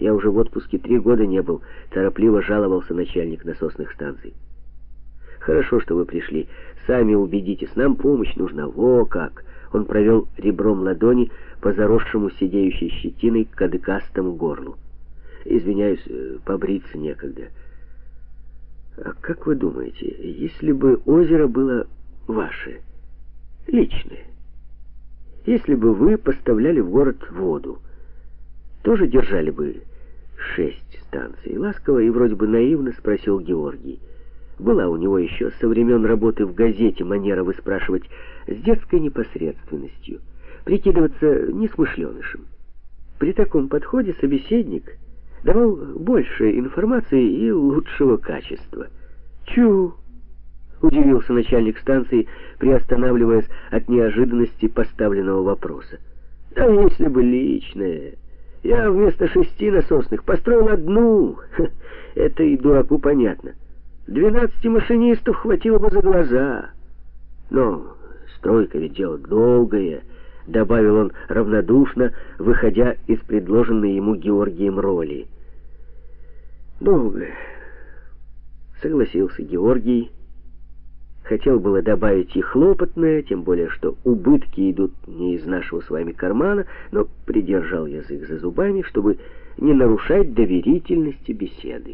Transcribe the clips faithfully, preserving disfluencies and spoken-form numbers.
Я уже в отпуске три года не был, торопливо жаловался начальник насосных станций. Хорошо, что вы пришли. Сами убедитесь, нам помощь нужна. Во как! Он провел ребром ладони по заросшему сидеющей щетиной кадыкастому горлу. Извиняюсь, побриться некогда. А как вы думаете, если бы озеро было ваше, личное, если бы вы поставляли в город воду, тоже держали бы шесть станций? Ласково и вроде бы наивно спросил Георгий. Была у него еще со времен работы в газете манера выспрашивать с детской непосредственностью, прикидываться несмышленышем. При таком подходе собеседник давал больше информации и лучшего качества. «Чу!» — удивился начальник станции, приостанавливаясь от неожиданности поставленного вопроса. «Да если бы личное! Я вместо шести насосных построил одну! Ха, это и дураку понятно. Двенадцати машинистов хватило бы за глаза. Но стройка ведь дело долгое», — добавил он равнодушно, выходя из предложенной ему Георгием роли. «Долгое», — согласился Георгий. Хотел было добавить и хлопотное, тем более, что убытки идут не из нашего с вами кармана, но придержал язык за зубами, чтобы не нарушать доверительности беседы.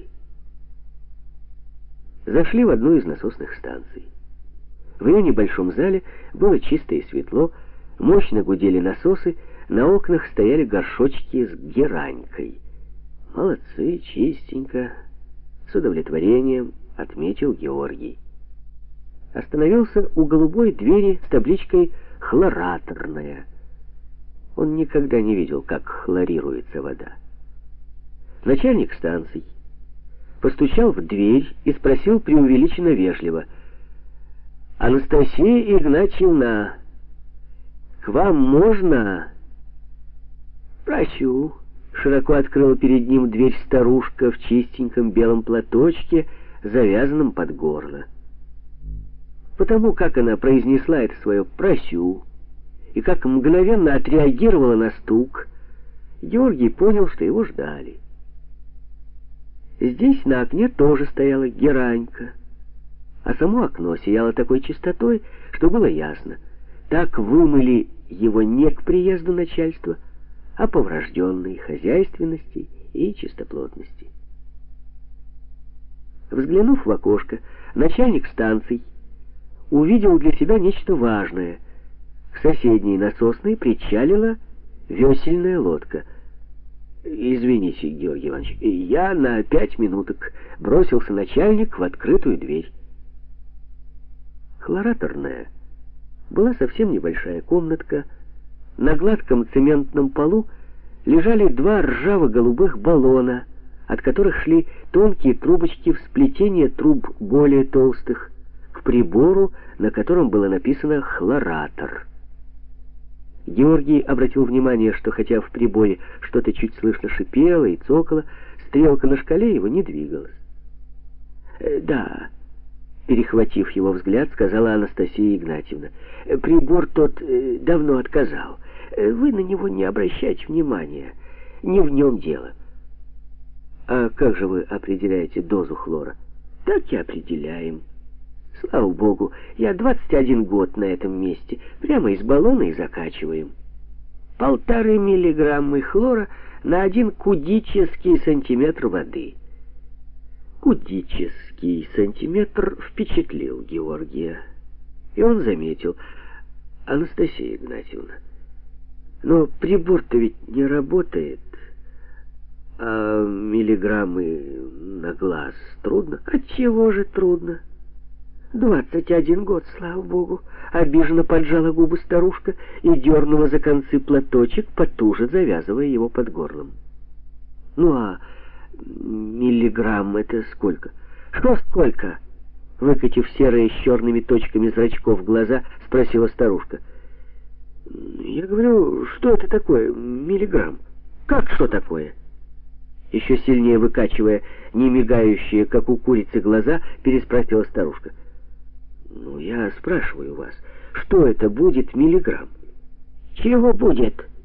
Зашли в одну из насосных станций. В ее небольшом зале было чисто и светло, мощно гудели насосы, на окнах стояли горшочки с геранькой. «Молодцы, чистенько», — с удовлетворением отметил Георгий. Остановился у голубой двери с табличкой «Хлораторная». Он никогда не видел, как хлорируется вода. Начальник станции постучал в дверь и спросил преувеличенно вежливо: «Анастасия Игнатьевна, к вам можно?» «Прощу», — широко открыла перед ним дверь старушка в чистеньком белом платочке, завязанном под горло. Потому как она произнесла это свое «прощу» и как мгновенно отреагировала на стук, Георгий понял, что его ждали. Здесь на окне тоже стояла геранька, а само окно сияло такой чистотой, что было ясно: так вымыли его не к приезду начальства, а по врожденной хозяйственности и чистоплотности. Взглянув в окошко, начальник станций увидел для себя нечто важное. К соседней насосной причалила весельная лодка. «Извините, Георгий Иванович, я на пять минуток», — бросился начальник в открытую дверь. Хлораторная была совсем небольшая комнатка. На гладком цементном полу лежали два ржаво-голубых баллона, от которых шли тонкие трубочки в сплетение труб более толстых, к прибору, на котором было написано «хлоратор». Георгий обратил внимание, что хотя в приборе что-то чуть слышно шипело и цокало, стрелка на шкале его не двигалась. «Э, «Да», — перехватив его взгляд, сказала Анастасия Игнатьевна, — «прибор тот э, давно отказал. Вы на него не обращайте внимания, не в нем дело». «А как же вы определяете дозу хлора?» «Так и определяем. Слава богу, я двадцать один год на этом месте, прямо из баллона и закачиваем. Полторы миллиграммы хлора на один кубический сантиметр воды». Кубический сантиметр впечатлил Георгия, и он заметил: «Анастасия Игнатьевна, но прибор-то ведь не работает, а миллиграммы на глаз трудно». «Отчего же трудно? Двадцать один год, слава богу», — обиженно поджала губы старушка и дернула за концы платочек, потуже завязывая его под горлом. «Ну а миллиграмм это сколько?» «Что сколько?» — выкатив серые с черными точками зрачков глаза, спросила старушка. «Я говорю, что это такое миллиграмм?» «Как что такое?» Еще сильнее выкачивая не мигающие, как у курицы, глаза, переспросила старушка. «Ну, я спрашиваю вас, что это будет миллиграмм?» «Чего будет?»